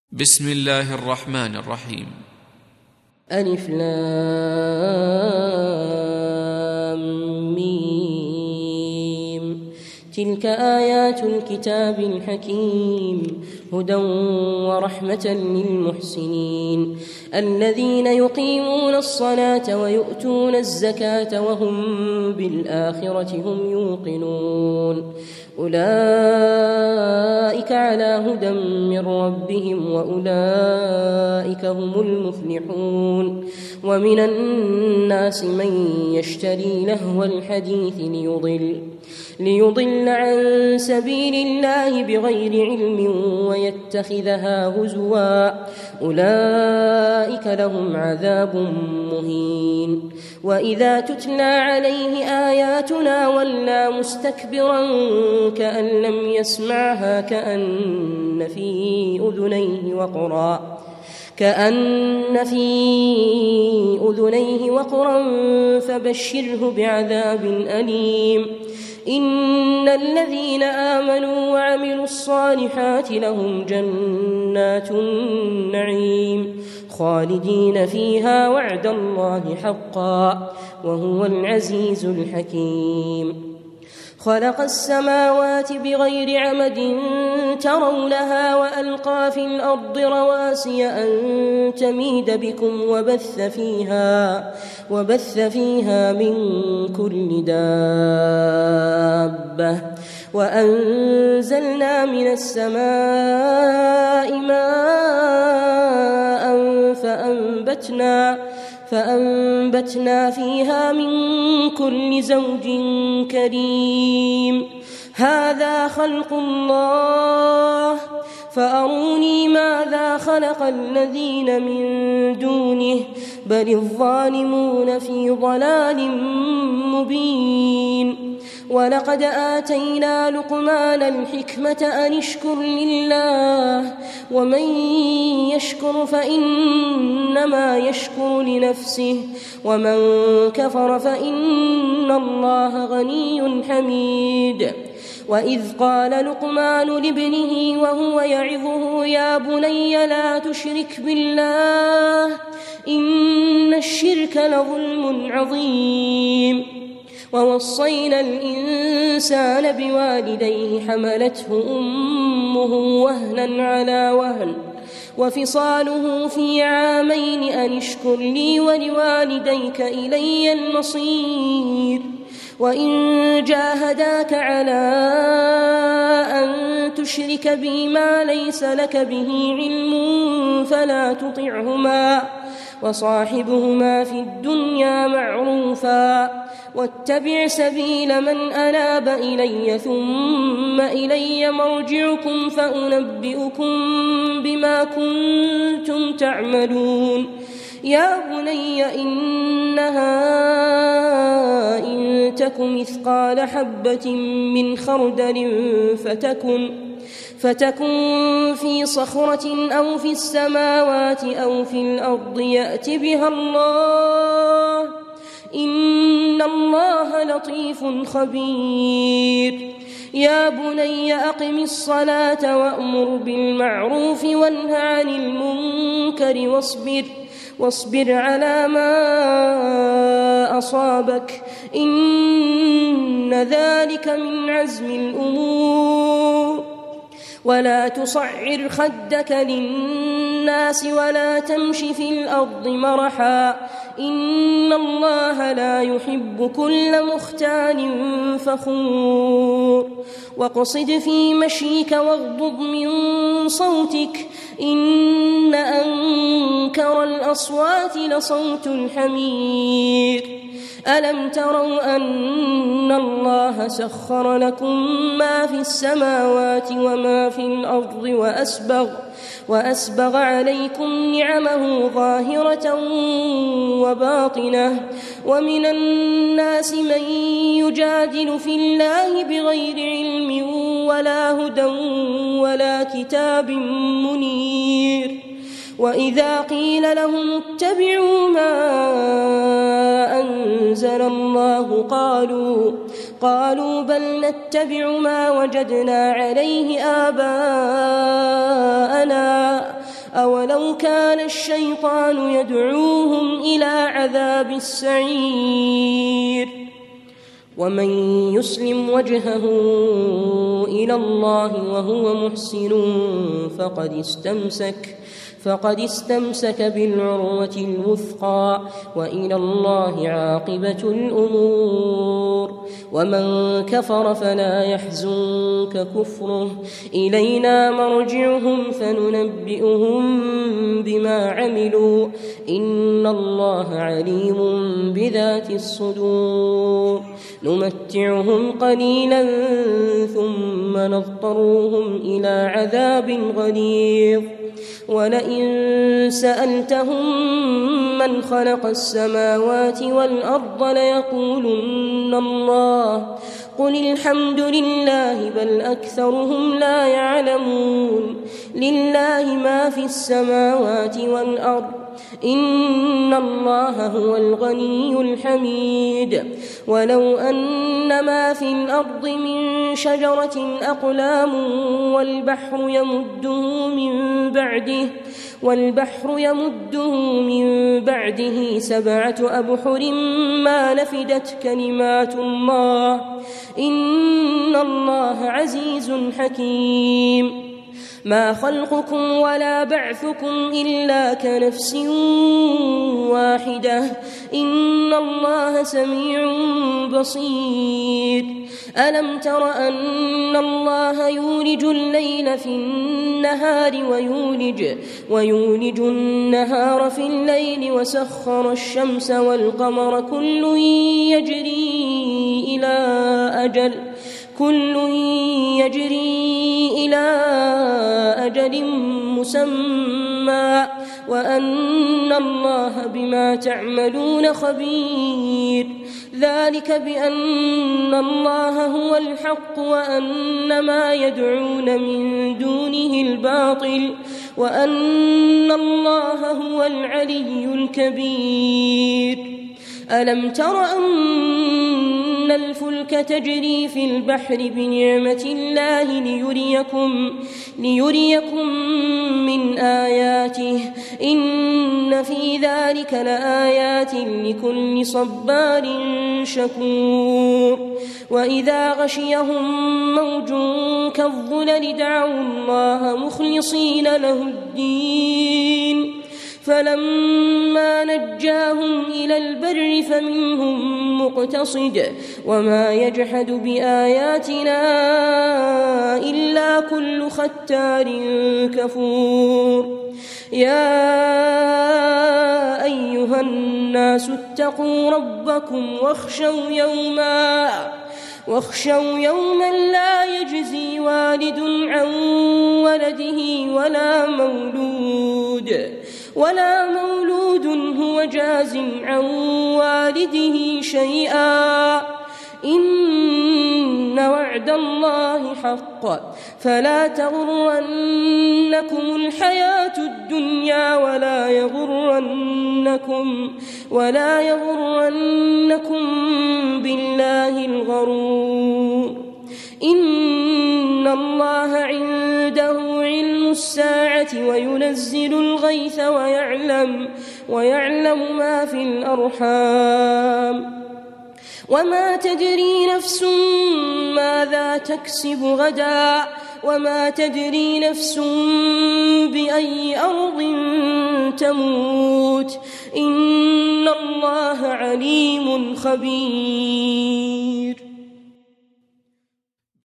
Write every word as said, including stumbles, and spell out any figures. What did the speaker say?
بسم الله الرحمن الرحيم. ألف لام ميم. تلك آيات الكتاب الحكيم هدى ورحمة للمحسنين الذين يقيمون الصلاة ويؤتون الزكاة وهم بالآخرة هم يوقنون أولئك على هدى من ربهم وأولئك هم المفلحون. ومن الناس من يشتري لهو الحديث ليضل ليضل عن سبيل الله بغير علم ويتخذها هزوا أولئك لهم عذاب مهين. وإذا تتلى عليه آياتنا ولى مستكبرا كأن لم يسمعها كأن في أذنيه وقرا كأن في أذنيه وقرا فبشره بعذاب أليم. إن الذين آمنوا وعملوا الصالحات لهم جنات النعيم خالدين فيها وعد الله حقا وهو العزيز الحكيم. خلق السماوات بغير عمد ترونها وألقى في الأرض رواسي أن تميد بكم وبث فيها وبث فيها من كل دابة وأنزلنا من السماء ماء فأنبتنا فأنبتنا فيها من كل زوج كريم. هذا خلق الله فأروني ماذا خلق الذين من دونه بل الظالمون في ضلال مبين. ولقد آتينا لقمان الحكمة أن اشكر لله ومن يشكر فإنما يشكر لنفسه ومن كفر فإن الله غني حميد. وإذ قال لقمان لابنه وهو يعظه يا بني لا تشرك بالله إن الشرك لظلم عظيم. ووصينا الإنسان بوالديه حملته أمه وهنا على وهن وفصاله في عامين أن اشكر لي ولوالديك إلي المصير. وإن جاهداك على أن تشرك بي ما ليس لك به علم فلا تطعهما وصاحبهما في الدنيا معروفا واتبع سبيل من أناب إلي ثم إلي مرجعكم فأنبئكم بما كنتم تعملون. يا بني إنها إن تك مثقال حبة من خردل فتكن فتكن في صخرة أو في السماوات أو في الأرض يأت بها الله إن الله لطيف خبير. يا بني أقم الصلاة وأمر بالمعروف وانه عن المنكر واصبر واصبر على ما أصابك إن ذلك من عزم الأمور. ولا تصعر خدك للناس ولا تمش في الأرض مرحا إن الله لا يحب كل مختال فخور. واقصد في مشيك واغضض من صوتك إن أنكر الأصوات لصوت الحمير. ألم تروا أن الله سخر لكم ما في السماوات وما في الأرض وأسبغ, وأسبغ عليكم نعمه ظاهرة وباطنة. ومن الناس من يجادل في الله بغير علم ولا هدى ولا كتاب منير. وإذا قيل لهم اتبعوا ما أنزل الله قالوا قالوا بل نتبع ما وجدنا عليه آباءنا أولو كان الشيطان يدعوهم إلى عذاب السعير ومن يسلم وجهه إلى الله وهو محسن فقد استمسك فقد استمسك بالعروة الوثقى وإلى الله عاقبة الأمور ومن كفر فلا يحزنك كفره إلينا مرجعهم فننبئهم بما عملوا إن الله عليم بذات الصدور نمتعهم قليلا ثم نضطرهم إلى عذاب غليظ ولئن سألتهم من خلق السماوات والأرض ليقولن الله قل الحمد لله بل أكثرهم لا يعلمون لله ما في السماوات والأرض إن الله هو الغني الحميد ولو أن ما في الأرض من شجرة أقلام والبحر يمده من بعده والبحر يمده من بعده سبعة أبحر ما نفدت كلمات الله إن الله عزيز حكيم ما خلقكم ولا بعثكم إلا كنفس واحدة إن الله سميع بصير ألم تر أن الله يولج الليل في النهار ويولج, ويولج النهار في الليل وسخر الشمس والقمر كل يجري إلى أجل كل يجري إلى أجل مسمى وأن الله بما تعملون خبير ذلك بأن الله هو الحق وأن ما يدعون من دونه الباطل وأن الله هو العلي الكبير ألم تر أن الفلك تجري في البحر بنعمة الله ليريكم, ليريكم من آياته إن في ذلك لآيات لكل صبار شكور وإذا غشيهم موج كالظلل دعوا الله مخلصين له الدين فلما نجاهم إلى البر فمنهم مقتصد وما يجحد بآياتنا إلا كل ختار كفور يا أيها الناس اتقوا ربكم واخشوا يوما واخشوا يوما لا يجزي والد عن ولده ولا مولود ولا مولود هو جاز عن والده شيئا إن وعد الله حق فلا تغرنكم الحياة الدنيا ولا يغرنكم ولا يغرنكم بالله الغرور إن الله عنده علم الساعة وينزل الغيث ويعلم, ويعلم ما في الأرحام وما تدري نفس ماذا تكسب غدا وما تدري نفس بأي أرض تموت إن الله عليم خبير